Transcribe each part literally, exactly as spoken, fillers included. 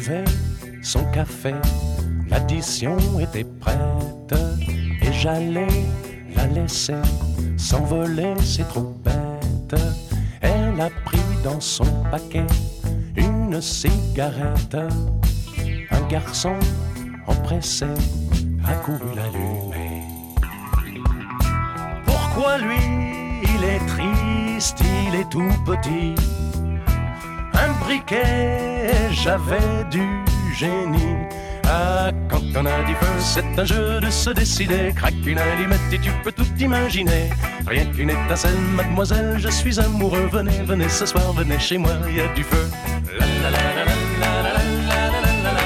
buvait son café, l'addition était prête, et j'allais la laisser s'envoler, c'est trop bête. Elle a pris dans son paquet une cigarette. Un garçon empressé a couru l'allumer. Pourquoi lui, il est triste, il est tout petit. Un briquet, j'avais du génie. Ah, quand on a du feu, c'est un jeu de se décider. Craque une allumette et tu peux tout imaginer. Rien qu'une étincelle, mademoiselle, je suis amoureux. Venez, venez ce soir, venez chez moi, il y a du feu. La la la la la la la la la la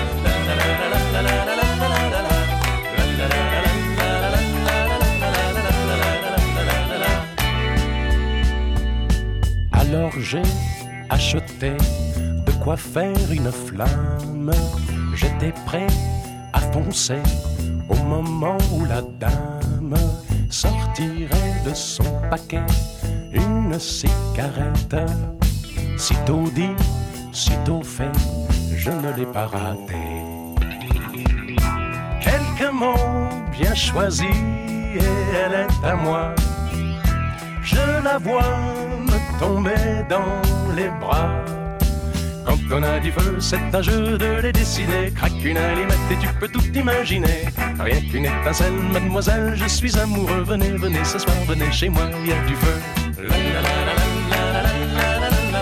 la. Alors j'ai acheté de quoi faire une flamme. J'étais prêt à foncer au moment où la dame sortirait de son paquet une cigarette. Sitôt dit, sitôt fait, je ne l'ai pas raté. Quelques mots bien choisis et elle est à moi. Je la vois me tomber dans les bras. Quand on a du feu, c'est un jeu de les décider. Craque une allumette et tu peux tout imaginer. Rien qu'une étincelle, mademoiselle, je suis amoureux. Venez, venez ce soir, venez chez moi, il y a du feu. La la la la la la la la la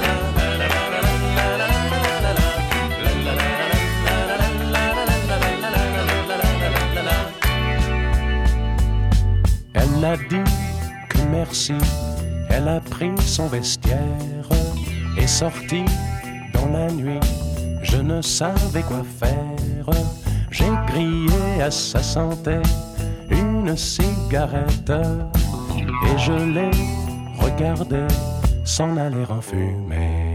la. Elle a dit que merci. Elle a pris son vestiaire et sorti dans la nuit. Je ne savais quoi faire. J'ai grillé à sa santé une cigarette et je l'ai regardée s'en aller en fumée.